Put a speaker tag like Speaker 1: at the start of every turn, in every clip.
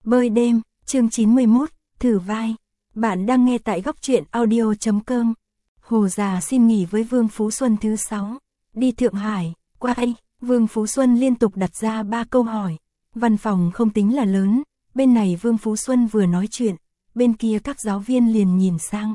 Speaker 1: Bơi đêm, chương 91, thử vai. Bạn đang nghe tại góc truyện audio.com. Hồ già xin nghỉ với Vương Phú Xuân thứ 6. Đi Thượng Hải, quay. Vương Phú Xuân liên tục đặt ra 3 câu hỏi. Văn phòng không tính là lớn, bên này Vương Phú Xuân vừa nói chuyện, bên kia các giáo viên liền nhìn sang.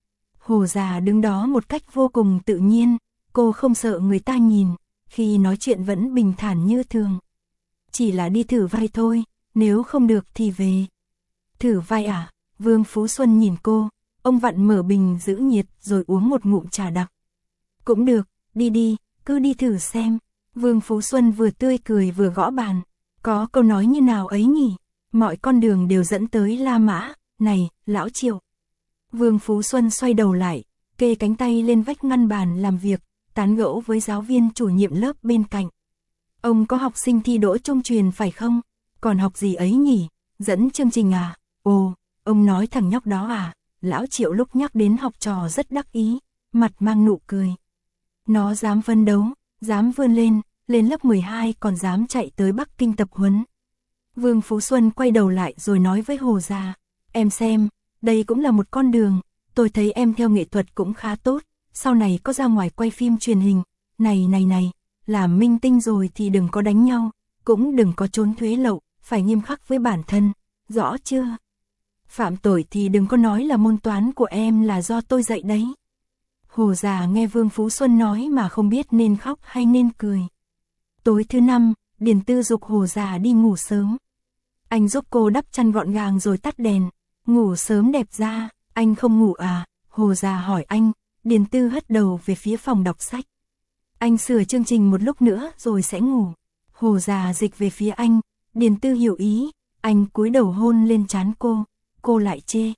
Speaker 1: Hồ già đứng đó một cách vô cùng tự nhiên, cô không sợ người ta nhìn, khi nói chuyện vẫn bình thản như thường. Chỉ là đi thử vai thôi, nếu không được thì về. Thử vai à? Vương Phú Xuân nhìn cô, ông vặn mở bình giữ nhiệt rồi uống một ngụm trà đặc. Cũng được, đi đi, cứ đi thử xem. Vương Phú Xuân vừa tươi cười vừa gõ bàn. Có câu nói như nào ấy nhỉ? Mọi con đường đều dẫn tới La Mã. Này, lão Triệu. Vương Phú Xuân xoay đầu lại, kê cánh tay lên vách ngăn bàn làm việc, tán gẫu với giáo viên chủ nhiệm lớp bên cạnh. Ông có học sinh thi đỗ trung truyền phải không? Còn học gì ấy nhỉ? Dẫn chương trình à? Ồ, ông nói thằng nhóc đó à? Lão Triệu lúc nhắc đến học trò rất đắc ý, mặt mang nụ cười. Nó dám phấn đấu, dám vươn lên lớp 12 còn dám chạy tới Bắc Kinh tập huấn. Vương Phú Xuân quay đầu lại rồi nói với Hồ già, em xem, đây cũng là một con đường, tôi thấy em theo nghệ thuật cũng khá tốt, sau này có ra ngoài quay phim truyền hình, này, làm minh tinh rồi thì đừng có đánh nhau, cũng đừng có trốn thuế lậu, phải nghiêm khắc với bản thân, rõ chưa? Phạm tội thì đừng có nói là môn toán của em là do tôi dạy đấy. Hồ già nghe Vương Phú Xuân nói mà không biết nên khóc hay nên cười. Tối thứ 5, Điền Tư giục Hồ già đi ngủ sớm. Anh giúp cô đắp chăn gọn gàng rồi tắt đèn, ngủ sớm đẹp ra, anh không ngủ à? Hồ già hỏi anh. Điền Tư hất đầu về phía phòng đọc sách. Anh sửa chương trình một lúc nữa rồi sẽ ngủ. Hồ già dịch về phía anh, Điền Tư hiểu ý, anh cúi đầu hôn lên trán cô lại chê.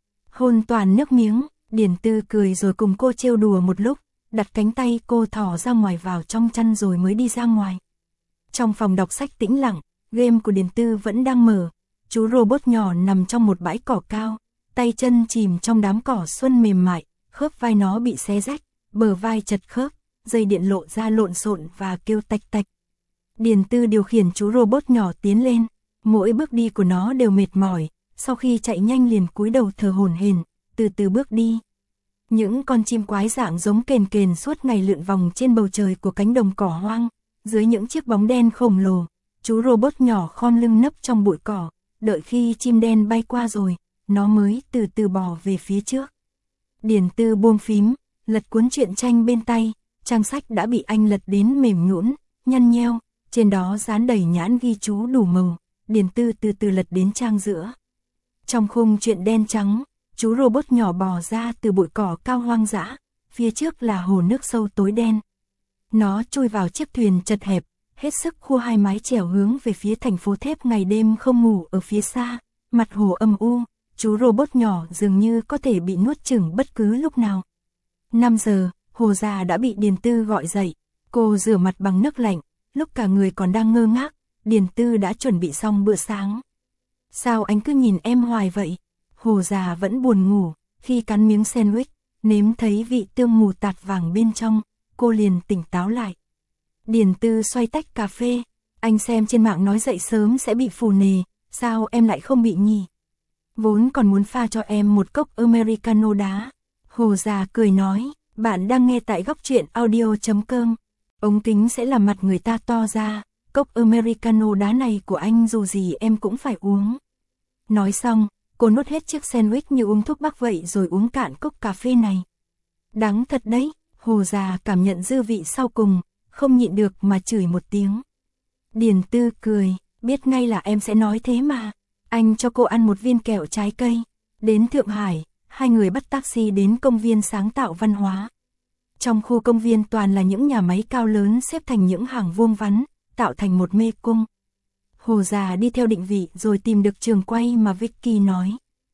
Speaker 1: Hôn toàn nước miếng, Điền Tư cười rồi cùng cô trêu đùa một lúc, đặt cánh tay cô thỏ ra ngoài vào trong chăn rồi mới đi ra ngoài. Trong phòng đọc sách tĩnh lặng, game của Điền Tư vẫn đang mở, chú robot nhỏ nằm trong một bãi cỏ cao, tay chân chìm trong đám cỏ xuân mềm mại, khớp vai nó bị xé rách, bờ vai chật khớp, dây điện lộ ra lộn xộn và kêu tạch tạch. Điền Tư điều khiển chú robot nhỏ tiến lên, mỗi bước đi của nó đều mệt mỏi, sau khi chạy nhanh liền cúi đầu thở hổn hển, từ từ bước đi. Những con chim quái dạng giống kền kền suốt ngày lượn vòng trên bầu trời của cánh đồng cỏ hoang, dưới những chiếc bóng đen khổng lồ, chú robot nhỏ khom lưng nấp trong bụi cỏ, đợi khi chim đen bay qua rồi, nó mới từ từ bò về phía trước. Điền Tư buông phím, lật cuốn truyện tranh bên tay, trang sách đã bị anh lật đến mềm nhũn, nhăn nheo, trên đó dán đầy nhãn ghi chú đủ màu. Điền Tư từ từ lật đến trang giữa. Trong khung truyện đen trắng, chú robot nhỏ bò ra từ bụi cỏ cao hoang dã, phía trước là hồ nước sâu tối đen. Nó chui vào chiếc thuyền chật hẹp, hết sức khua hai mái chèo hướng về phía thành phố thép ngày đêm không ngủ ở phía xa, mặt hồ âm u. Chú robot nhỏ dường như có thể bị nuốt chửng bất cứ lúc nào. 5 giờ, Hồ già đã bị Điền Tư gọi dậy. Cô rửa mặt bằng nước lạnh, lúc cả người còn đang ngơ ngác, Điền Tư đã chuẩn bị xong bữa sáng. Sao anh cứ nhìn em hoài vậy? Hồ già vẫn buồn ngủ, khi cắn miếng sandwich, nếm thấy vị tương mù tạt vàng bên trong, cô liền tỉnh táo lại. Điền Tư xoay tách cà phê, anh xem trên mạng nói dậy sớm sẽ bị phù nề, sao em lại không bị nhỉ? Vốn còn muốn pha cho em một cốc Americano đá. Hồ già cười nói, bạn đang nghe tại góc truyện audio.com. Ống kính sẽ làm mặt người ta to ra, cốc Americano đá này của anh dù gì em cũng phải uống. Nói xong, cô nuốt hết chiếc sandwich như uống thuốc bắc vậy rồi uống cạn cốc cà phê này. Đắng thật đấy, Hồ già cảm nhận dư vị sau cùng, không nhịn được mà chửi một tiếng. Điền Tư cười, biết ngay là em sẽ nói thế mà. Anh cho cô ăn một viên kẹo trái cây. Đến Thượng Hải, hai người bắt taxi đến công viên sáng tạo văn hóa. Trong khu công viên toàn là những nhà máy cao lớn xếp thành những hàng vuông vắn, tạo thành một mê cung. Hồ già đi theo định vị rồi tìm được trường quay mà Vicky nói.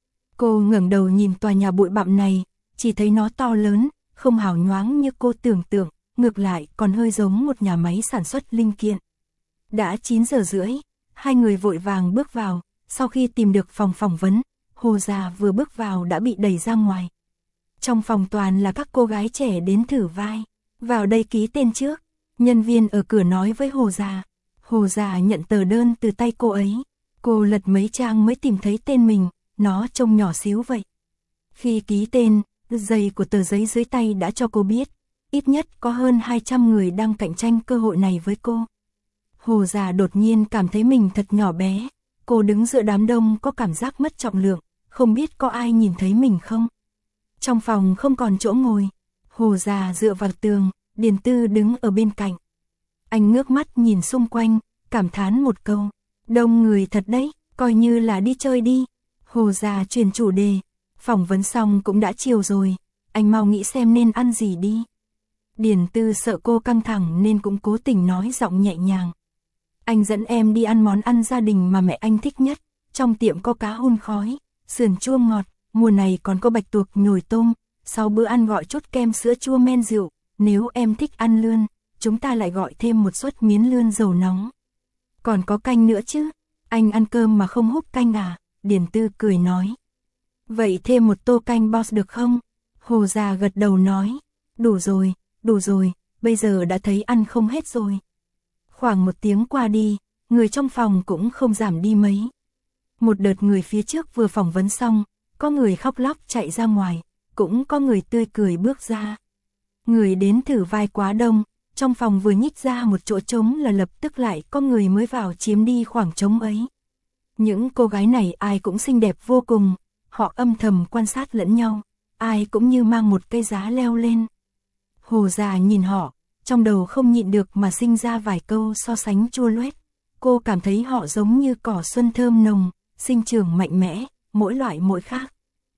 Speaker 1: Cô ngẩng đầu nhìn tòa nhà bụi bặm này, chỉ thấy nó to lớn, không hào nhoáng như cô tưởng tượng, ngược lại còn hơi giống một nhà máy sản xuất linh kiện. Đã 9 giờ rưỡi, hai người vội vàng bước vào. Sau khi tìm được phòng phỏng vấn, Hồ già vừa bước vào đã bị đẩy ra ngoài. Trong phòng toàn là các cô gái trẻ đến thử vai. Vào đây ký tên trước. Nhân viên ở cửa nói với Hồ già. Hồ già nhận tờ đơn từ tay cô ấy. Cô lật mấy trang mới tìm thấy tên mình, nó trông nhỏ xíu vậy. Khi ký tên, giày của tờ giấy dưới tay đã cho cô biết, ít nhất có hơn 200 người đang cạnh tranh cơ hội này với cô. Hồ Già đột nhiên cảm thấy mình thật nhỏ bé, cô đứng giữa đám đông có cảm giác mất trọng lượng, không biết có ai nhìn thấy mình không. Trong phòng không còn chỗ ngồi, Hồ Già dựa vào tường, Điền Tư đứng ở bên cạnh. Anh ngước mắt nhìn xung quanh, cảm thán một câu, đông người thật đấy, coi như là đi chơi đi. Hồ Già chuyển chủ đề, phỏng vấn xong cũng đã chiều rồi, anh mau nghĩ xem nên ăn gì đi. Điền Tư sợ cô căng thẳng nên cũng cố tình nói giọng nhẹ nhàng. Anh dẫn em đi ăn món ăn gia đình mà mẹ anh thích nhất, trong tiệm có cá hun khói, sườn chua ngọt, mùa này còn có bạch tuộc nhồi tôm, sau bữa ăn gọi chút kem sữa chua men rượu, nếu em thích ăn lươn, chúng ta lại gọi thêm một suất miến lươn dầu nóng. Còn có canh nữa chứ, anh ăn cơm mà không húp canh à, Điền Tư cười nói. Vậy thêm một tô canh boss được không? Hồ Già gật đầu nói, đủ rồi, bây giờ đã thấy ăn không hết rồi. Khoảng 1 tiếng qua đi, người trong phòng cũng không giảm đi mấy. Một đợt người phía trước vừa phỏng vấn xong, có người khóc lóc chạy ra ngoài, cũng có người tươi cười bước ra. Người đến thử vai quá đông, trong phòng vừa nhích ra một chỗ trống là lập tức lại có người mới vào chiếm đi khoảng trống ấy. Những cô gái này ai cũng xinh đẹp vô cùng, họ âm thầm quan sát lẫn nhau, ai cũng như mang một cây giá leo lên. Hồ Già nhìn họ, trong đầu không nhịn được mà sinh ra vài câu so sánh chua loét. Cô cảm thấy họ giống như cỏ xuân thơm nồng, sinh trưởng mạnh mẽ, mỗi loại mỗi khác.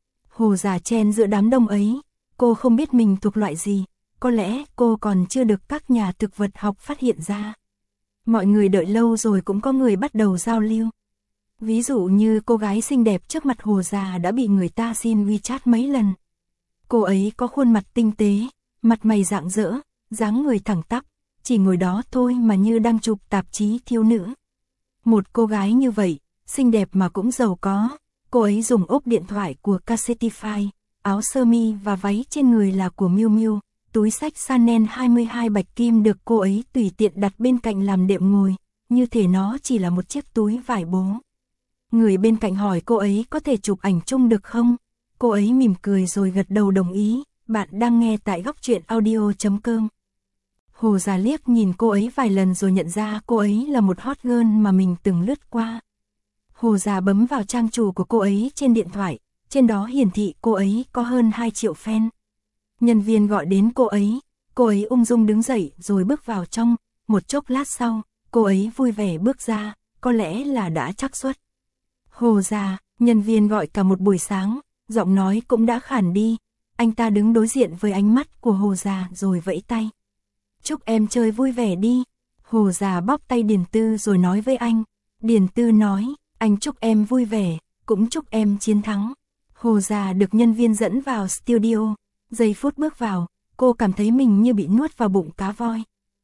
Speaker 1: Hồ Già chen giữa đám đông ấy, cô không biết mình thuộc loại gì, có lẽ cô còn chưa được các nhà thực vật học phát hiện ra. Mọi người đợi lâu rồi cũng có người bắt đầu giao lưu. Ví dụ như cô gái xinh đẹp trước mặt Hồ Già đã bị người ta xin WeChat mấy lần. Cô ấy có khuôn mặt tinh tế, mặt mày rạng rỡ, dáng người thẳng tắp, chỉ ngồi đó thôi mà như đang chụp tạp chí thiếu nữ. Một cô gái như vậy, xinh đẹp mà cũng giàu có, cô ấy dùng ốp điện thoại của Cassetify, áo sơ mi và váy trên người là của Miu Miu, túi xách Chanel 22 bạch kim được cô ấy tùy tiện đặt bên cạnh làm đệm ngồi, như thể nó chỉ là một chiếc túi vải bố. Người bên cạnh hỏi cô ấy có thể chụp ảnh chung được không? Cô ấy mỉm cười rồi gật đầu đồng ý. Bạn đang nghe tại Góc Truyện Audio.com. Hồ Già liếc nhìn cô ấy vài lần rồi nhận ra cô ấy là một hot girl mà mình từng lướt qua. Hồ Già bấm vào trang chủ của cô ấy trên điện thoại, trên đó hiển thị cô ấy có hơn 2 triệu fan. Nhân viên gọi đến cô ấy ung dung đứng dậy rồi bước vào trong, một chốc lát sau, cô ấy vui vẻ bước ra, có lẽ là đã trắc xuất. Hồ Già, nhân viên gọi cả một buổi sáng, giọng nói cũng đã khản đi. Anh ta đứng đối diện với ánh mắt của Hồ Già rồi vẫy tay. Chúc em chơi vui vẻ đi. Hồ Già bóp tay Điền Tư rồi nói với anh. Điền Tư nói, anh chúc em vui vẻ, cũng chúc em chiến thắng. Hồ Già được nhân viên dẫn vào studio. Giây phút bước vào, cô cảm thấy mình như bị nuốt vào bụng cá voi.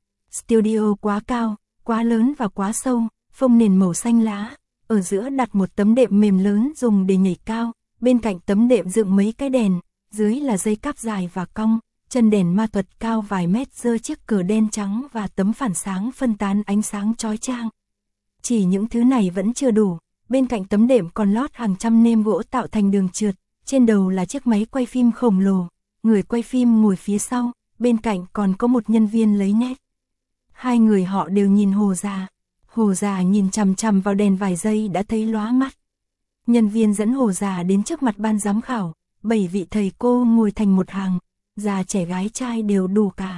Speaker 1: Studio quá cao, quá lớn và quá sâu, phông nền màu xanh lá. Ở giữa đặt một tấm đệm mềm lớn dùng để nhảy cao, bên cạnh tấm đệm dựng mấy cái đèn. Dưới là dây cáp dài và cong, chân đèn ma thuật cao vài mét giơ chiếc cờ đen trắng và tấm phản sáng phân tán ánh sáng chói chang. Chỉ những thứ này vẫn chưa đủ, bên cạnh tấm đệm còn lót hàng trăm nêm gỗ tạo thành đường trượt, trên đầu là chiếc máy quay phim khổng lồ, người quay phim ngồi phía sau, bên cạnh còn có một nhân viên lấy nét. Hai người họ đều nhìn Hồ Già. Hồ Già nhìn chằm chằm vào đèn vài giây đã thấy lóa mắt. Nhân viên dẫn Hồ Già đến trước mặt ban giám khảo. 7 vị thầy cô ngồi thành một hàng, già trẻ gái trai đều đủ cả.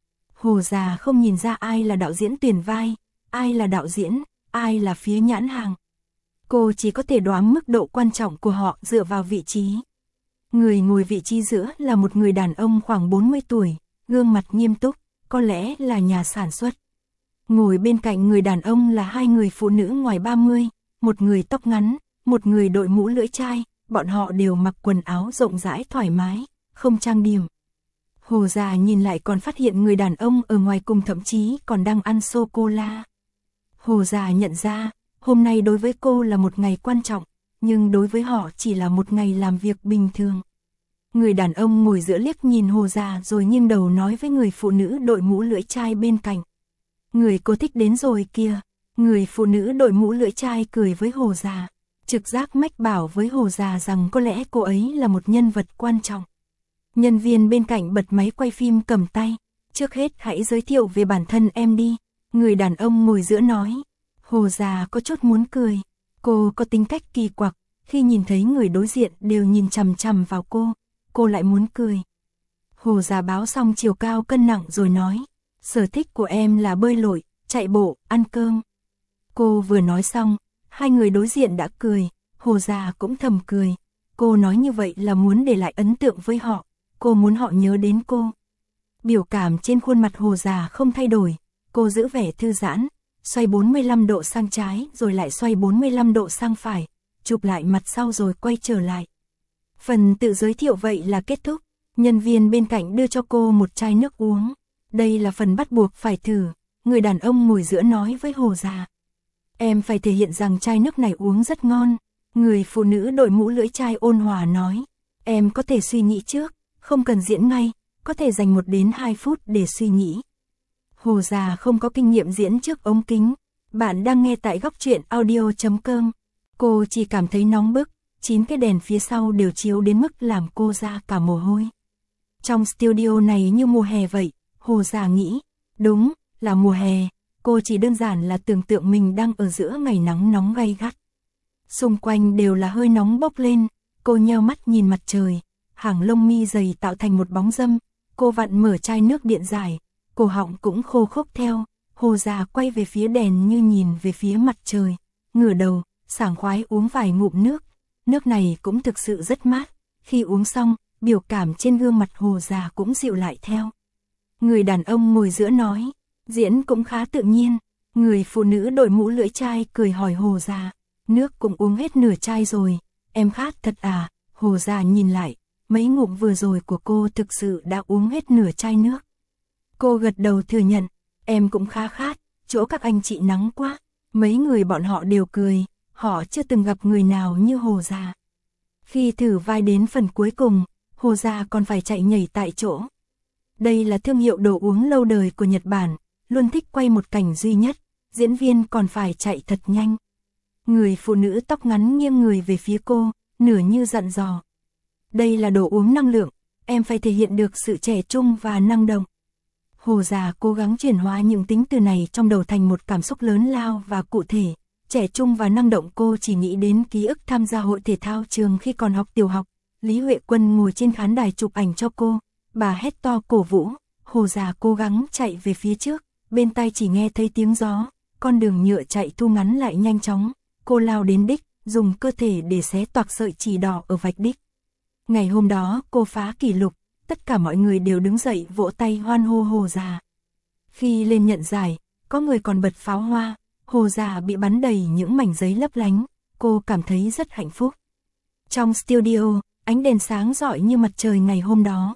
Speaker 1: Hồ Già không nhìn ra ai là đạo diễn tuyển vai, ai là đạo diễn, ai là phía nhãn hàng. Cô chỉ có thể đoán mức độ quan trọng của họ dựa vào vị trí. Người ngồi vị trí giữa là một người đàn ông khoảng 40 tuổi, gương mặt nghiêm túc, có lẽ là nhà sản xuất. Ngồi bên cạnh người đàn ông là 2 người phụ nữ ngoài 30, một người tóc ngắn, một người đội mũ lưỡi chai. Bọn họ đều mặc quần áo rộng rãi thoải mái, không trang điểm. Hồ Già nhìn lại còn phát hiện người đàn ông ở ngoài cùng thậm chí còn đang ăn sô-cô-la. Hồ Già nhận ra, hôm nay đối với cô là một ngày quan trọng, nhưng đối với họ chỉ là một ngày làm việc bình thường. Người đàn ông ngồi giữa liếc nhìn Hồ Già rồi nghiêng đầu nói với người phụ nữ đội mũ lưỡi chai bên cạnh. Người cô thích đến rồi kìa, Người phụ nữ đội mũ lưỡi chai cười với Hồ già. Trực giác mách bảo với Hồ già rằng có lẽ cô ấy là một nhân vật quan trọng. Nhân viên bên cạnh bật máy quay phim cầm tay. Trước hết hãy giới thiệu về bản thân em đi. Người đàn ông ngồi giữa nói. Hồ già có chút muốn cười. Cô có tính cách kỳ quặc. Khi nhìn thấy người đối diện đều nhìn chằm chằm vào cô lại muốn cười. Hồ già báo xong chiều cao cân nặng rồi nói. Sở thích của em là bơi lội, chạy bộ, ăn cơm. Cô vừa nói xong, hai người đối diện đã cười. Hồ già cũng thầm cười. Cô nói như vậy là muốn để lại ấn tượng với họ. Cô muốn họ nhớ đến cô. Biểu cảm trên khuôn mặt Hồ già không thay đổi. Cô giữ vẻ thư giãn, xoay 45 độ sang trái rồi lại xoay 45 độ sang phải, chụp lại mặt sau rồi quay trở lại. Phần tự giới thiệu vậy là kết thúc. Nhân viên bên cạnh đưa cho cô một chai nước uống. Đây là phần bắt buộc phải thử. Người đàn ông ngồi giữa nói với Hồ già. Em phải thể hiện rằng chai nước này uống rất ngon. Người phụ nữ đội mũ lưỡi chai ôn hòa nói. Em có thể suy nghĩ trước, không cần diễn ngay, có thể dành 1 đến 2 phút để suy nghĩ. Hồ già không có kinh nghiệm diễn trước ống kính. Bạn đang nghe tại góc truyện audio.com. Cô chỉ cảm thấy nóng bức, 9 cái đèn phía sau đều chiếu đến mức làm cô ra cả mồ hôi. Trong studio này như mùa hè vậy, Hồ già nghĩ. Đúng, là mùa hè, cô chỉ đơn giản là tưởng tượng mình đang ở giữa ngày nắng nóng gay gắt. Xung quanh đều là hơi nóng bốc lên, cô nheo mắt nhìn mặt trời, hàng lông mi dày tạo thành một bóng râm, cô vặn mở chai nước điện giải, cổ họng cũng khô khốc theo. Hồ già quay về phía đèn như nhìn về phía mặt trời, ngửa đầu, sảng khoái uống vài ngụm nước. Nước này cũng thực sự rất mát. Khi uống xong, biểu cảm trên gương mặt Hồ già cũng dịu lại theo. Người đàn ông ngồi giữa nói, diễn cũng khá tự nhiên. Người phụ nữ đội mũ lưỡi chai cười hỏi Hồ già, nước cũng uống hết nửa chai rồi, em khát thật à? Hồ già nhìn lại, mấy ngụm vừa rồi của cô thực sự đã uống hết nửa chai nước. Cô gật đầu thừa nhận, em cũng khá khát, chỗ các anh chị nắng quá. Mấy người bọn họ đều cười, họ chưa từng gặp người nào như Hồ già. Khi thử vai đến phần cuối cùng, Hồ già còn phải chạy nhảy tại chỗ. Đây là thương hiệu đồ uống lâu đời của Nhật Bản, luôn thích quay một cảnh duy nhất, diễn viên còn phải chạy thật nhanh. Người phụ nữ tóc ngắn nghiêng người về phía cô, nửa như dặn dò. Đây là đồ uống năng lượng, em phải thể hiện được sự trẻ trung và năng động. Hồ già cố gắng chuyển hóa những tính từ này trong đầu thành một cảm xúc lớn lao và cụ thể. Trẻ trung và năng động, cô chỉ nghĩ đến ký ức tham gia hội thể thao trường khi còn học tiểu học. Lý Huệ Quân ngồi trên khán đài chụp ảnh cho cô, bà hét to cổ vũ. Hồ già cố gắng chạy về phía trước, bên tai chỉ nghe thấy tiếng gió, con đường nhựa chạy thu ngắn lại nhanh chóng. Cô lao đến đích, dùng cơ thể để xé toạc sợi chỉ đỏ ở vạch đích. Ngày hôm đó cô phá kỷ lục, tất cả mọi người đều đứng dậy vỗ tay hoan hô Hồ già. Khi lên nhận giải, có người còn bật pháo hoa. Hồ già bị bắn đầy những mảnh giấy lấp lánh, cô cảm thấy rất hạnh phúc. Trong studio, ánh đèn sáng rọi như mặt trời ngày hôm đó.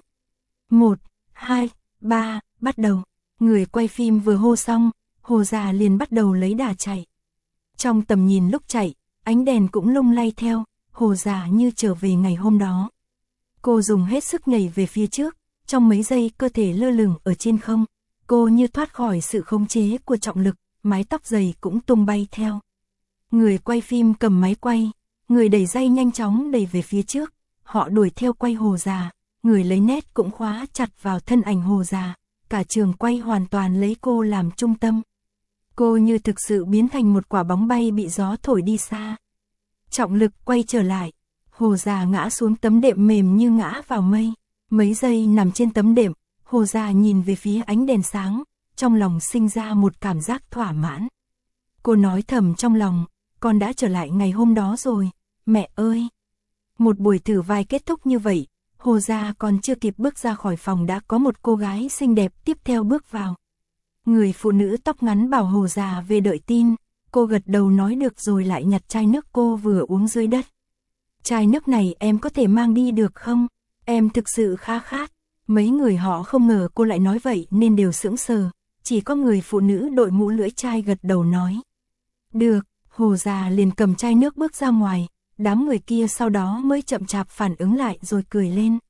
Speaker 1: 1, 2, 3, bắt đầu. Người quay phim vừa hô xong, Hồ già liền bắt đầu lấy đà chạy. Trong tầm nhìn lúc chạy, ánh đèn cũng lung lay theo, Hồ già như trở về ngày hôm đó. Cô dùng hết sức nhảy về phía trước, trong mấy giây cơ thể lơ lửng ở trên không, cô như thoát khỏi sự khống chế của trọng lực, mái tóc dày cũng tung bay theo. Người quay phim cầm máy quay, người đẩy dây nhanh chóng đẩy về phía trước, họ đuổi theo quay Hồ già, người lấy nét cũng khóa chặt vào thân ảnh Hồ già, cả trường quay hoàn toàn lấy cô làm trung tâm. Cô như thực sự biến thành một quả bóng bay bị gió thổi đi xa. Trọng lực quay trở lại, Hồ già ngã xuống tấm đệm mềm như ngã vào mây. Mấy giây nằm trên tấm đệm, Hồ già nhìn về phía ánh đèn sáng, trong lòng sinh ra một cảm giác thỏa mãn. Cô nói thầm trong lòng, con đã trở lại ngày hôm đó rồi, mẹ ơi. Một buổi thử vai kết thúc như vậy, Hồ già còn chưa kịp bước ra khỏi phòng đã có một cô gái xinh đẹp tiếp theo bước vào. Người phụ nữ tóc ngắn bảo Hồ già về đợi tin, cô gật đầu nói được rồi lại nhặt chai nước cô vừa uống dưới đất. Chai nước này em có thể mang đi được không? Em thực sự khá khát. Mấy người họ không ngờ cô lại nói vậy nên đều sững sờ, chỉ có người phụ nữ đội mũ lưỡi chai gật đầu nói. Được, Hồ già liền cầm chai nước bước ra ngoài, đám người kia sau đó mới chậm chạp phản ứng lại rồi cười lên.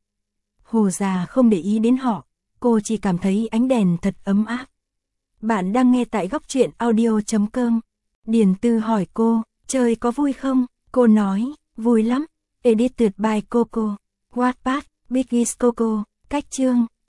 Speaker 1: Hồ già không để ý đến họ, cô chỉ cảm thấy ánh đèn thật ấm áp. Bạn đang nghe tại góc truyện audio.com. Điền Tư hỏi cô, chơi có vui không? Cô nói, vui lắm. Edited by Coco. Wattpad, Biggest Coco. Cách chương.